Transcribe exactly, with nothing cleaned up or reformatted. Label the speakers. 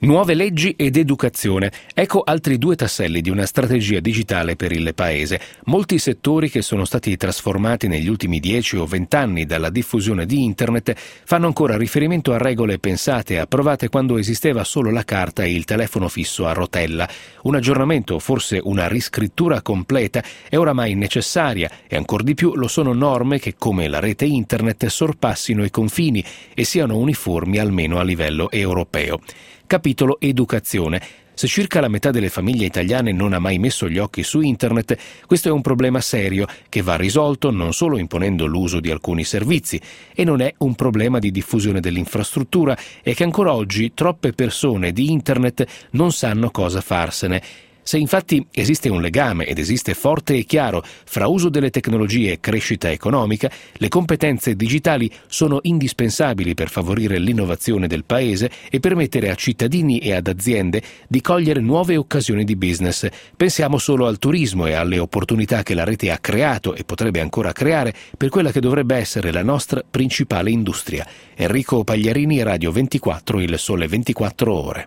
Speaker 1: Nuove leggi ed educazione. Ecco altri due tasselli di una strategia digitale per il Paese. Molti settori che sono stati trasformati negli ultimi dieci o vent'anni dalla diffusione di Internet fanno ancora riferimento a regole pensate e approvate quando esisteva solo la carta e il telefono fisso a rotella. Un aggiornamento, forse una riscrittura completa, è oramai necessaria e ancor di più lo sono norme che, come la rete Internet, sorpassino i confini e siano uniformi almeno a livello europeo. Capitolo educazione. Se circa la metà delle famiglie italiane non ha mai messo gli occhi su Internet, questo è un problema serio che va risolto non solo imponendo l'uso di alcuni servizi, e non è un problema di diffusione dell'infrastruttura, è che ancora oggi troppe persone di Internet non sanno cosa farsene. Se infatti esiste un legame, ed esiste forte e chiaro, fra uso delle tecnologie e crescita economica, le competenze digitali sono indispensabili per favorire l'innovazione del Paese e permettere a cittadini e ad aziende di cogliere nuove occasioni di business. Pensiamo solo al turismo e alle opportunità che la rete ha creato e potrebbe ancora creare per quella che dovrebbe essere la nostra principale industria. Enrico Pagliarini, Radio ventiquattro, Il Sole ventiquattro Ore.